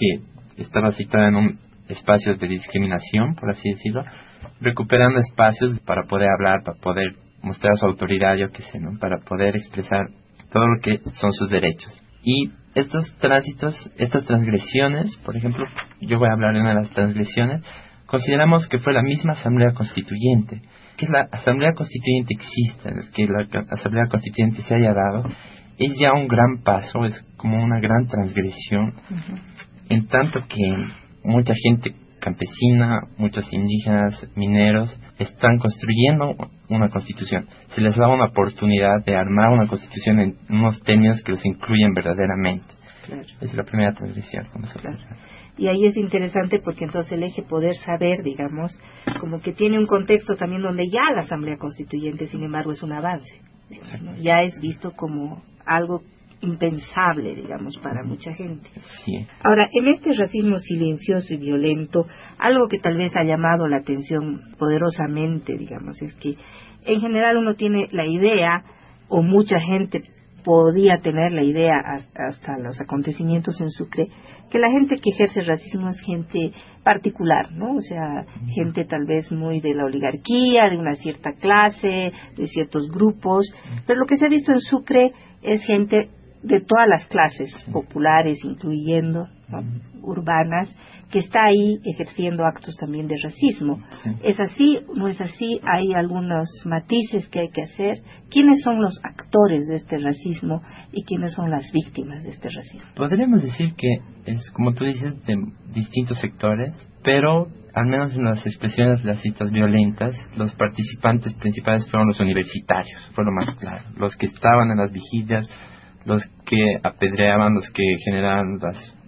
que estaba citada en un espacio de discriminación, por así decirlo, recuperando espacios para poder hablar, para poder mostrar su autoridad, yo qué sé, ¿no? Para poder expresar todo lo que son sus derechos. Y estos tránsitos, estas transgresiones, por ejemplo, yo voy a hablar de una de las transgresiones, consideramos que fue la misma Asamblea Constituyente. Que la Asamblea Constituyente exista, que la Asamblea Constituyente se haya dado, es ya un gran paso, es como una gran transgresión, uh-huh. En tanto que mucha gente campesina, muchos indígenas, mineros, están construyendo una constitución. Se les da una oportunidad de armar una constitución en unos términos que los incluyen verdaderamente. Claro. Es la primera transgresión con nosotros. Claro.
Y ahí es interesante porque entonces el eje poder saber, digamos, como que tiene un contexto también donde ya la Asamblea Constituyente, sin embargo, es un avance, ¿no? Ya es visto como algo impensable, digamos, para mucha gente.
Sí.
Ahora, en este racismo silencioso y violento, algo que tal vez ha llamado la atención poderosamente, digamos, es que en general uno tiene la idea, o mucha gente podía tener la idea hasta los acontecimientos en Sucre, que la gente que ejerce racismo es gente particular, ¿no? O sea, gente tal vez muy de la oligarquía, de una cierta clase, de ciertos grupos, pero lo que se ha visto en Sucre es gente de todas las clases populares, incluyendo, ¿no?, urbanas, que está ahí ejerciendo actos también de racismo. Sí. ¿Es así? ¿No es así? Hay algunos matices que hay que hacer. ¿Quiénes son los actores de este racismo y quiénes son las víctimas de este racismo?
Podríamos decir que es, como tú dices, de distintos sectores, pero al menos en las expresiones racistas violentas, los participantes principales fueron los universitarios, fue lo más claro. Los que estaban en las vigilias, los que apedreaban, los que generaban las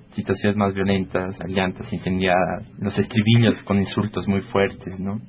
situaciones más violentas, llantas incendiadas, los estribillos con insultos muy fuertes, ¿no?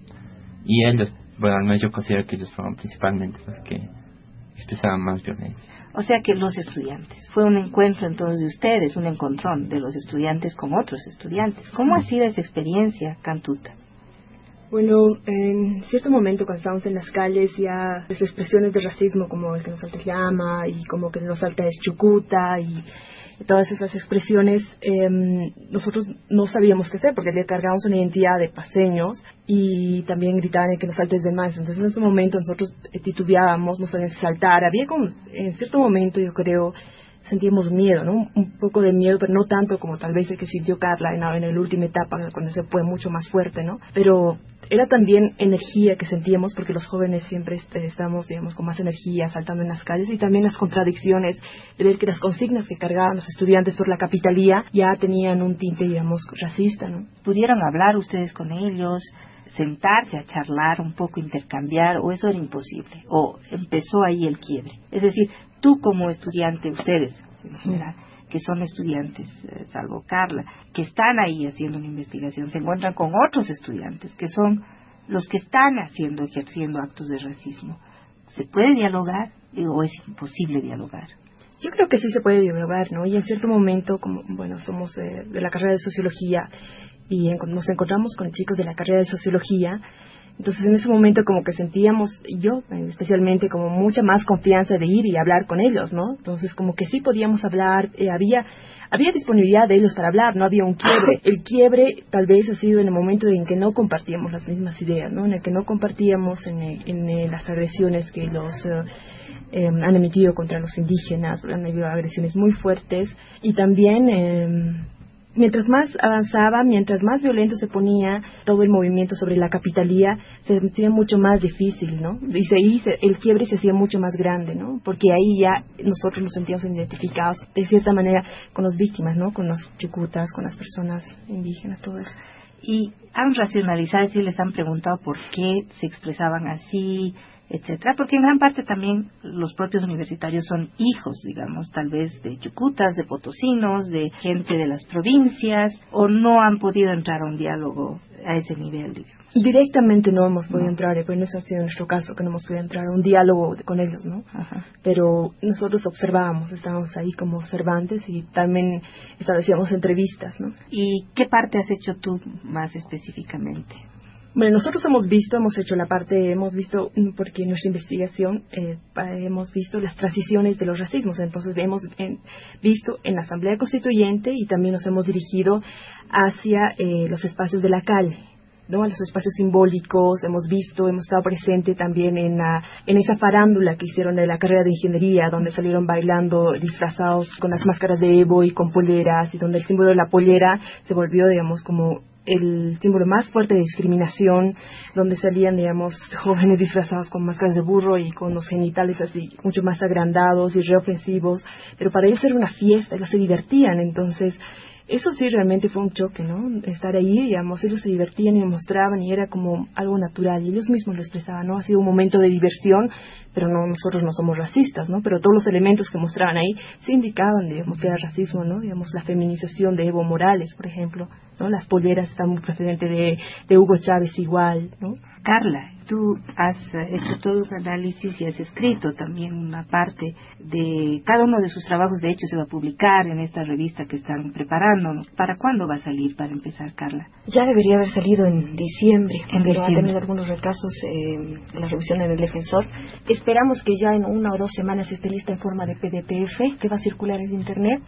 Y ellos, bueno, al menos yo considero que ellos fueron principalmente los que expresaban más violencia.
O sea que los estudiantes, fue un encuentro entonces de ustedes, un encontrón de los estudiantes con otros estudiantes. ¿Cómo ha sido esa experiencia, Cantuta?
Bueno, en cierto momento cuando estábamos en las calles ya las expresiones de racismo como el que nos salta es llama y como que nos salta es chucuta y todas esas expresiones eh, nosotros no sabíamos qué hacer porque le cargábamos una identidad de paseños y también gritaban que nos saltes de más. Entonces en ese momento nosotros titubeábamos, no sabíamos saltar. Había como, en cierto momento yo creo, sentíamos miedo, ¿no? Un poco de miedo, pero no tanto como tal vez el que sintió Carla en la, en la última etapa, cuando se fue mucho más fuerte, ¿no? Pero era también energía que sentíamos, porque los jóvenes siempre este, estamos, digamos, con más energía, saltando en las calles, y también las contradicciones de ver que las consignas que cargaban los estudiantes por la capitalía ya tenían un tinte, digamos, racista, ¿no?
¿Pudieron hablar ustedes con ellos, sentarse a charlar un poco, intercambiar, o eso era imposible? ¿O empezó ahí el quiebre? Es decir, tú como estudiante, ustedes en general, que son estudiantes, eh, salvo Carla, que están ahí haciendo una investigación, se encuentran con otros estudiantes, que son los que están haciendo, ejerciendo actos de racismo. ¿Se puede dialogar o es imposible dialogar?
Yo creo que sí se puede dialogar, ¿no? Y en cierto momento, como, bueno, somos eh, de la carrera de Sociología y en, nos encontramos con chicos de la carrera de Sociología. Entonces en ese momento como que sentíamos, yo especialmente, como mucha más confianza de ir y hablar con ellos, ¿no? Entonces como que sí podíamos hablar, eh, había había disponibilidad de ellos para hablar, no había un quiebre. El quiebre tal vez ha sido en el momento en que no compartíamos las mismas ideas, ¿no? En el que no compartíamos en, el, en el, las agresiones que los eh, eh, han emitido contra los indígenas, han habido agresiones muy fuertes y también... Eh, Mientras más avanzaba, mientras más violento se ponía todo el movimiento sobre la capitalía, se hacía mucho más difícil, ¿no? Y se, y se, el quiebre se hacía mucho más grande, ¿no? Porque ahí ya nosotros nos sentíamos identificados, de cierta manera, con las víctimas, ¿no? Con los chucutas, con las personas indígenas, todo eso.
Y han racionalizado, es decir, les han preguntado por qué se expresaban así, etcétera, porque en gran parte también los propios universitarios son hijos, digamos, tal vez de chucutas, de potosinos, de gente de las provincias, o no han podido entrar a un diálogo a ese nivel, digamos.
Directamente no hemos podido no. entrar, pero no ha sido nuestro caso, que no hemos podido entrar a un diálogo con ellos, ¿no? Ajá. Pero nosotros observábamos, estábamos ahí como observantes y también establecíamos entrevistas, ¿no?
¿Y qué parte has hecho tú más específicamente?
Bueno, nosotros hemos visto, hemos hecho la parte, hemos visto, porque en nuestra investigación eh, hemos visto las transiciones de los racismos, entonces hemos en, visto en la Asamblea Constituyente y también nos hemos dirigido hacia eh, los espacios de la calle, ¿no? A los espacios simbólicos, hemos visto, hemos estado presente también en, la, en esa farándula que hicieron de la carrera de ingeniería, donde salieron bailando disfrazados con las máscaras de Evo y con poleras, y donde el símbolo de la polera se volvió, digamos, como el símbolo más fuerte de discriminación, donde salían, digamos, jóvenes disfrazados con máscaras de burro y con los genitales así mucho más agrandados y reofensivos, pero para ellos era una fiesta, ellos se divertían. Entonces eso sí realmente fue un choque, ¿no? Estar ahí, digamos, ellos se divertían y mostraban y era como algo natural y ellos mismos lo expresaban, ¿no? Ha sido un momento de diversión, pero no, nosotros no somos racistas, ¿no? Pero todos los elementos que mostraban ahí sí indicaban, digamos, que era racismo, ¿no? Digamos, la feminización de Evo Morales, por ejemplo, ¿no? Las poleras están muy presentes de, de Hugo Chávez igual, ¿no?
Carla, tú has hecho todo un análisis y has escrito también una parte de cada uno de sus trabajos. De hecho, se va a publicar en esta revista que están preparando. ¿Para cuándo va a salir, para empezar, Carla?
Ya debería haber salido en diciembre,
en
pero
diciembre.
Ha tenido algunos retrasos eh, en la revisión en el Defensor. Esperamos que ya en una o dos semanas esté lista en forma de P D F, que va a circular en Internet.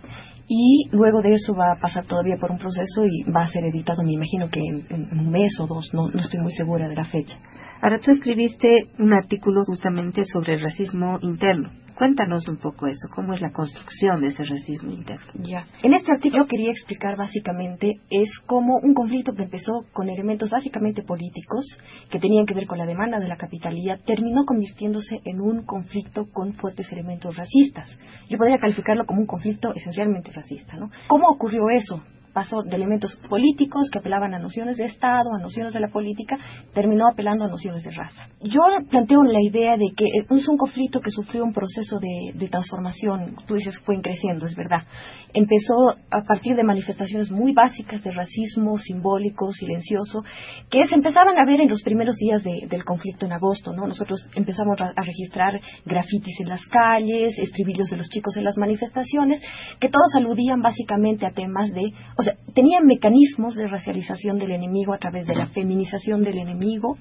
Y luego de eso va a pasar todavía por un proceso y va a ser editado, me imagino que en, en un mes o dos, no, no estoy muy segura de la fecha.
Ahora, tú escribiste un artículo justamente sobre el racismo interno. Cuéntanos un poco eso, cómo es la construcción de ese racismo interno.
Ya. En este artículo quería explicar básicamente es cómo un conflicto que empezó con elementos básicamente políticos que tenían que ver con la demanda de la capitalía terminó convirtiéndose en un conflicto con fuertes elementos racistas. Yo podría calificarlo como un conflicto esencialmente racista, ¿no? ¿Cómo ocurrió eso? pasó de elementos políticos que apelaban a nociones de Estado, a nociones de la política, terminó apelando a nociones de raza. Yo planteo la idea de que es un conflicto que sufrió un proceso de, de transformación, tú dices fue creciendo, es verdad. Empezó a partir de manifestaciones muy básicas de racismo simbólico, silencioso, que se empezaban a ver en los primeros días de, del conflicto en agosto, ¿no? Nosotros empezamos a, a registrar grafitis en las calles, estribillos de los chicos en las manifestaciones, que todos aludían básicamente a temas de, o sea, tenían mecanismos de racialización del enemigo a través de la feminización del enemigo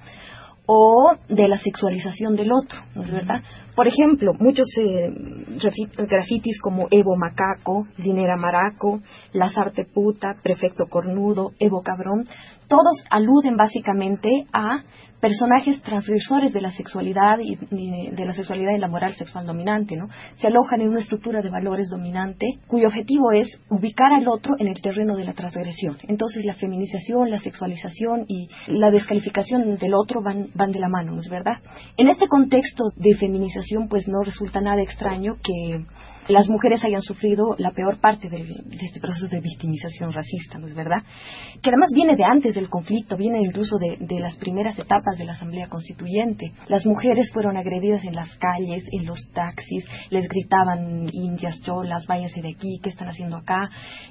o de la sexualización del otro, ¿no es verdad? Por ejemplo, muchos eh, grafitis como Evo Macaco, Dinera Maraco, Lazarte Puta, Prefecto Cornudo, Evo Cabrón, todos aluden básicamente a personajes transgresores de la sexualidad y de la sexualidad y la moral sexual dominante, ¿no? Se alojan en una estructura de valores dominante cuyo objetivo es ubicar al otro en el terreno de la transgresión. Entonces la feminización, la sexualización y la descalificación del otro van, van de la mano, ¿no es verdad? En este contexto de feminización, pues no resulta nada extraño que las mujeres hayan sufrido la peor parte de, de este proceso de victimización racista, ¿no es verdad? Que además viene de antes del conflicto, viene incluso de, de las primeras etapas de la Asamblea Constituyente. Las mujeres fueron agredidas en las calles, en los taxis, les gritaban indias, cholas, váyanse de aquí, ¿qué están haciendo acá?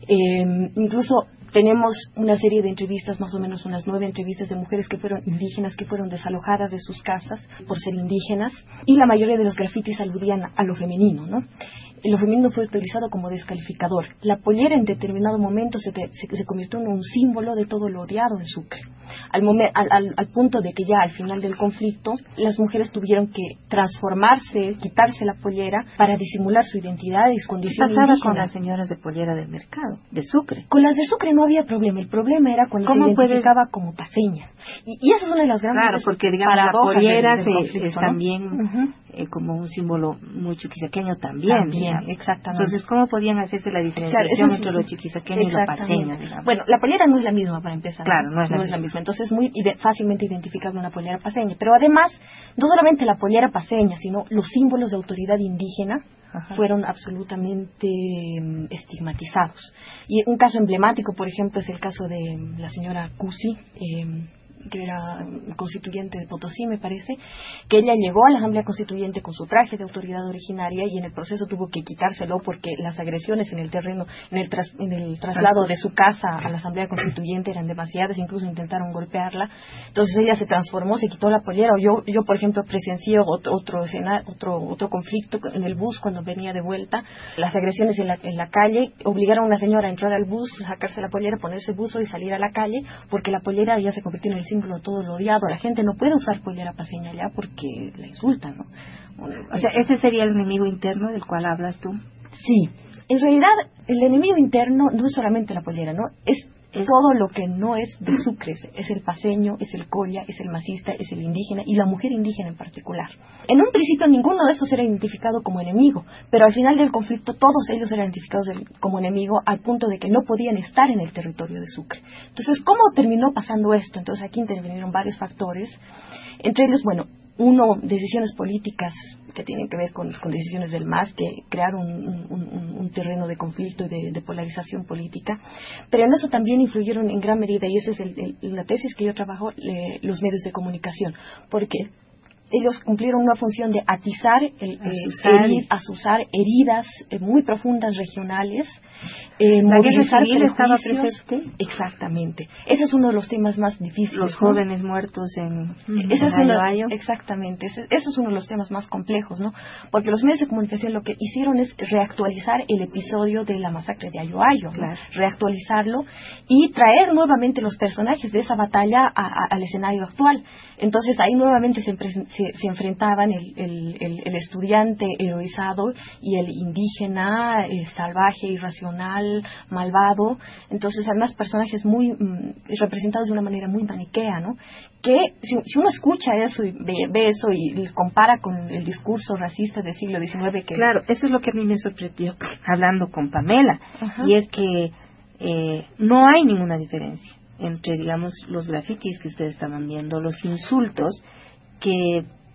Eh, incluso tenemos una serie de entrevistas, más o menos unas nueve entrevistas de mujeres que fueron indígenas, que fueron desalojadas de sus casas por ser indígenas, y la mayoría de los grafitis aludían a lo femenino, ¿no? Lo femenino fue utilizado como descalificador. La pollera en determinado momento se, te, se, se convirtió en un símbolo de todo lo odiado en Sucre. Al, momen, al, al, al punto de que ya al final del conflicto las mujeres tuvieron que transformarse, quitarse la pollera para disimular su identidad y su condición
¿Qué pasaba
indígena.
con las señoras de pollera del mercado, de Sucre?
Con las de Sucre no había problema. El problema era cuando se identificaba puedes... como paseña. Y, y esa es una de las grandes
Claro, porque digamos la pollera del, del se, es ¿no? también uh-huh. eh, como un símbolo muy chiquisaqueño también.
También, exactamente.
Entonces, ¿cómo podían hacerse la diferenciación claro, es, entre lo chiquisaqueño y lo paseño? Digamos?
Bueno, la pollera no es la misma para empezar.
Claro, no es la,
no
misma.
Es la misma. Entonces, es muy ide- fácilmente identificable una pollera paseña. Pero además, no solamente la pollera paseña, sino los símbolos de autoridad indígena Ajá. fueron absolutamente um, estigmatizados. Y un caso emblemático, por ejemplo, es el caso de la señora Cusi, eh, que era constituyente de Potosí, me parece, que ella llegó a la Asamblea Constituyente con su traje de autoridad originaria y en el proceso tuvo que quitárselo porque las agresiones en el terreno, en el, tras, en el traslado de su casa a la Asamblea Constituyente eran demasiadas, incluso intentaron golpearla. Entonces ella se transformó, se quitó la pollera. Yo, yo por ejemplo, presencié otro otro, escena, otro otro conflicto en el bus cuando venía de vuelta. Las agresiones en la, en la calle obligaron a una señora a entrar al bus, sacarse la pollera, ponerse buzo y salir a la calle porque la pollera ya se convirtió en el símbolo de todo lo odiado. La gente no puede usar pollera paseña ya porque la insultan, ¿no?
O sea, ese sería el enemigo interno del cual hablas tú.
Sí. En realidad, el enemigo interno no es solamente la pollera, ¿no? Es Es todo lo que no es de Sucre, es el paseño, es el colla, es el masista, es el indígena y la mujer indígena en particular. En un principio ninguno de estos era identificado como enemigo, pero al final del conflicto todos ellos eran identificados como enemigo al punto de que no podían estar en el territorio de Sucre. Entonces, ¿cómo terminó pasando esto? Entonces aquí intervinieron varios factores, entre ellos, bueno, uno, decisiones políticas que tienen que ver con, con decisiones del M A S, que crearon un, un, un terreno de conflicto y de, de polarización política, pero en eso también influyeron en gran medida, y esa es el, el, la tesis que yo trabajo, eh, los medios de comunicación, porque ellos cumplieron una función de atizar, el, azuzar, eh, azuzar heridas eh, muy profundas regionales, eh,
la guerra civil
estaba
presente.
Exactamente. Ese es uno de los temas más difíciles.
Los
¿no?
jóvenes muertos en,
ese
en
es uno,
Ayo.
Exactamente. Ese, ese es uno de los temas más complejos, ¿no? Porque los medios de comunicación lo que hicieron es reactualizar el episodio de la masacre de Ayo Ayo,
claro.
¿no? Reactualizarlo y traer nuevamente los personajes de esa batalla a, a, al escenario actual. Entonces ahí nuevamente se, se Se, se enfrentaban el, el, el, el estudiante heroizado y el indígena eh, salvaje, irracional, malvado. Entonces, además, personajes muy mm, representados de una manera muy maniquea, ¿no? Que si, si uno escucha eso y ve, ve eso y, y compara con el discurso racista del siglo diecinueve que...
Claro, eso es lo que a mí me sorprendió hablando con Pamela. Ajá. Y es que eh, no hay ninguna diferencia entre, digamos, los grafitis que ustedes estaban viendo, los insultos que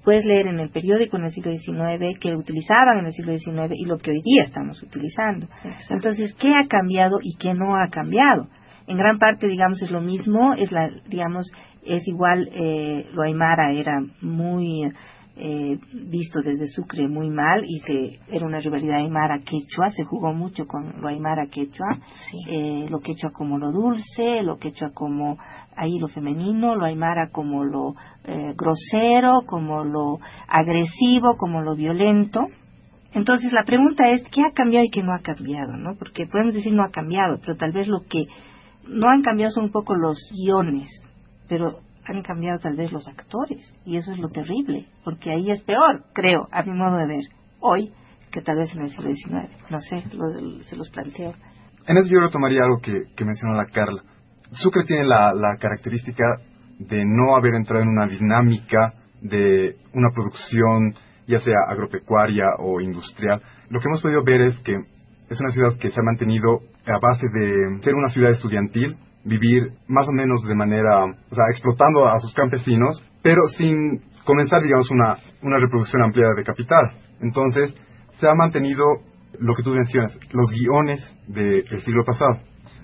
puedes leer en el periódico en el siglo diecinueve, que utilizaban en el siglo diecinueve y lo que hoy día estamos utilizando. Exacto. Entonces, ¿qué ha cambiado y qué no ha cambiado? En gran parte, digamos, es lo mismo, es la, digamos, es igual, eh, lo aymara era muy eh, visto desde Sucre muy mal y se era una rivalidad aymara-quechua, se jugó mucho con lo aymara-quechua, sí. eh, lo quechua como lo dulce, lo quechua como ahí lo femenino, lo aymara como lo eh, grosero, como lo agresivo, como lo violento. Entonces la pregunta es, ¿qué ha cambiado y qué no ha cambiado? ¿No? Porque podemos decir no ha cambiado, pero tal vez lo que no han cambiado son un poco los guiones, pero han cambiado tal vez los actores, y eso es lo terrible, porque ahí es peor, creo, a mi modo de ver, hoy, que tal vez en el siglo diecinueve. No sé, lo, se los planteo.
En eso yo retomaría algo que, que mencionó la Carla. Sucre tiene la, la característica de no haber entrado en una dinámica de una producción, ya sea agropecuaria o industrial. Lo que hemos podido ver es que es una ciudad que se ha mantenido a base de ser una ciudad estudiantil, vivir más o menos de manera, o sea, explotando a sus campesinos, pero sin comenzar, digamos, una, una reproducción ampliada de capital. Entonces, se ha mantenido lo que tú mencionas, los guiones de, del siglo pasado.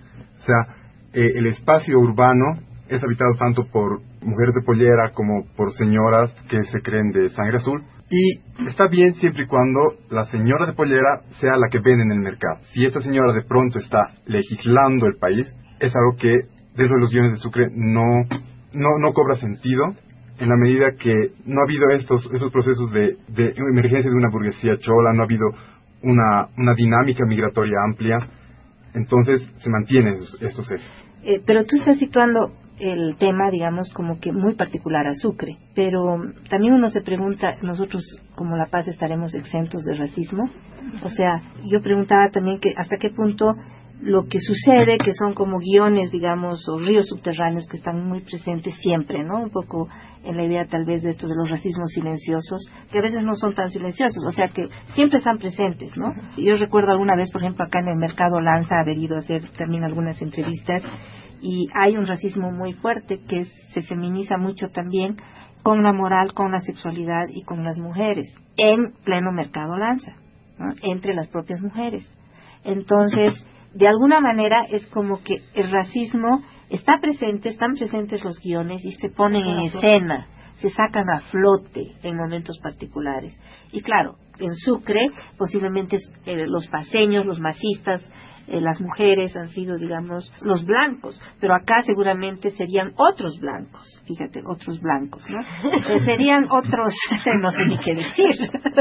O sea, eh, el espacio urbano es habitado tanto por mujeres de pollera como por señoras que se creen de sangre azul. Y está bien siempre y cuando la señora de pollera sea la que vende en el mercado. Si esta señora de pronto está legislando el país, es algo que dentro de los guiones de Sucre no, no, no cobra sentido, en la medida que no ha habido estos, esos procesos de, de emergencia de una burguesía chola, no ha habido una, una dinámica migratoria amplia, entonces se mantienen estos, estos ejes.
Eh, pero tú estás situando el tema, digamos, como que muy particular a Sucre, pero también uno se pregunta, nosotros como La Paz estaremos exentos de racismo. O sea, yo preguntaba también que hasta qué punto lo que sucede, que son como guiones, digamos, o ríos subterráneos que están muy presentes siempre, ¿no? Un poco en la idea tal vez de estos de los racismos silenciosos, que a veces no son tan silenciosos, o sea que siempre están presentes, ¿no? Yo recuerdo alguna vez, por ejemplo, acá en el Mercado Lanza, haber ido a hacer también algunas entrevistas, y hay un racismo muy fuerte que se feminiza mucho también con la moral, con la sexualidad y con las mujeres, en pleno Mercado Lanza, ¿no? Entre las propias mujeres. Entonces, de alguna manera es como que el racismo está presente, están presentes los guiones y se ponen en escena, se sacan a flote en momentos particulares. Y claro, en Sucre posiblemente eh, los paseños, los masistas, eh, las mujeres han sido, digamos, los blancos, pero acá seguramente serían otros blancos, fíjate, otros blancos, ¿no? Eh, serían otros, no sé ni qué decir,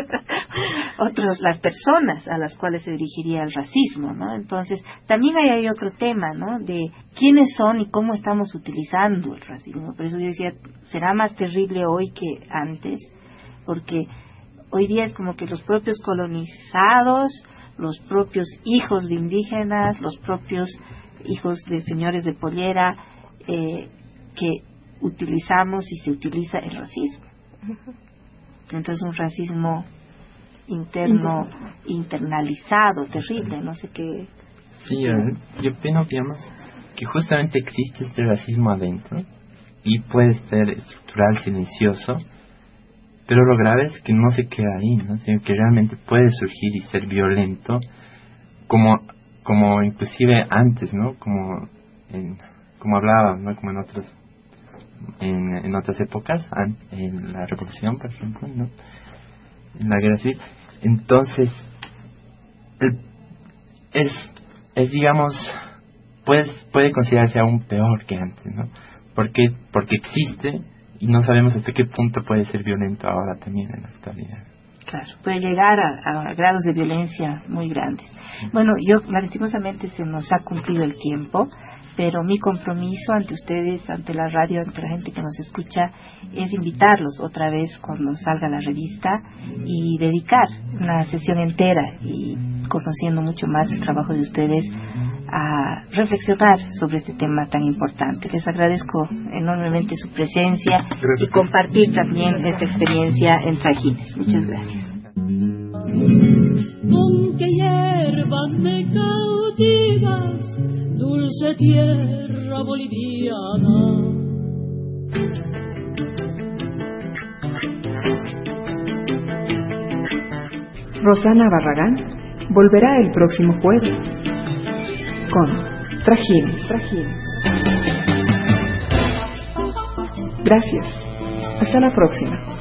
otros, las personas a las cuales se dirigiría el racismo, ¿no? Entonces, también hay, hay otro tema, ¿no? De quiénes son y cómo estamos utilizando el racismo. Por eso yo decía, será más terrible hoy que antes, porque hoy día es como que los propios colonizados, los propios hijos de indígenas, los propios hijos de señores de pollera, eh, que utilizamos y se utiliza el racismo. Entonces un racismo interno, internalizado, terrible, no sé qué.
Sí, yo opino, digamos, que justamente existe este racismo adentro y puede ser estructural, silencioso, pero lo grave es que no se queda ahí, ¿no? Sino que realmente puede surgir y ser violento, como como inclusive antes, ¿no? Como en, como hablaba, ¿no? Como en otras en, en otras épocas, en la Revolución, por ejemplo, ¿no? En la Guerra Civil. Entonces, el, es es digamos puede puede considerarse aún peor que antes, ¿no? Porque porque existe. Y no sabemos hasta qué punto puede ser violento ahora también en la actualidad.
Claro, puede llegar a, a grados de violencia muy grandes. Bueno, yo lastimosamente se nos ha cumplido el tiempo, pero mi compromiso ante ustedes, ante la radio, ante la gente que nos escucha, es invitarlos otra vez cuando salga la revista y dedicar una sesión entera y conociendo mucho más el trabajo de ustedes a reflexionar sobre este tema tan importante. Les agradezco enormemente su presencia. Gracias. Y compartir también esta experiencia en Trajines. Muchas gracias.
Con qué hierbas me cautivas, dulce tierra boliviana.
Rosana Barragán volverá el próximo jueves con Trajines. Trajines. Gracias. Hasta la próxima.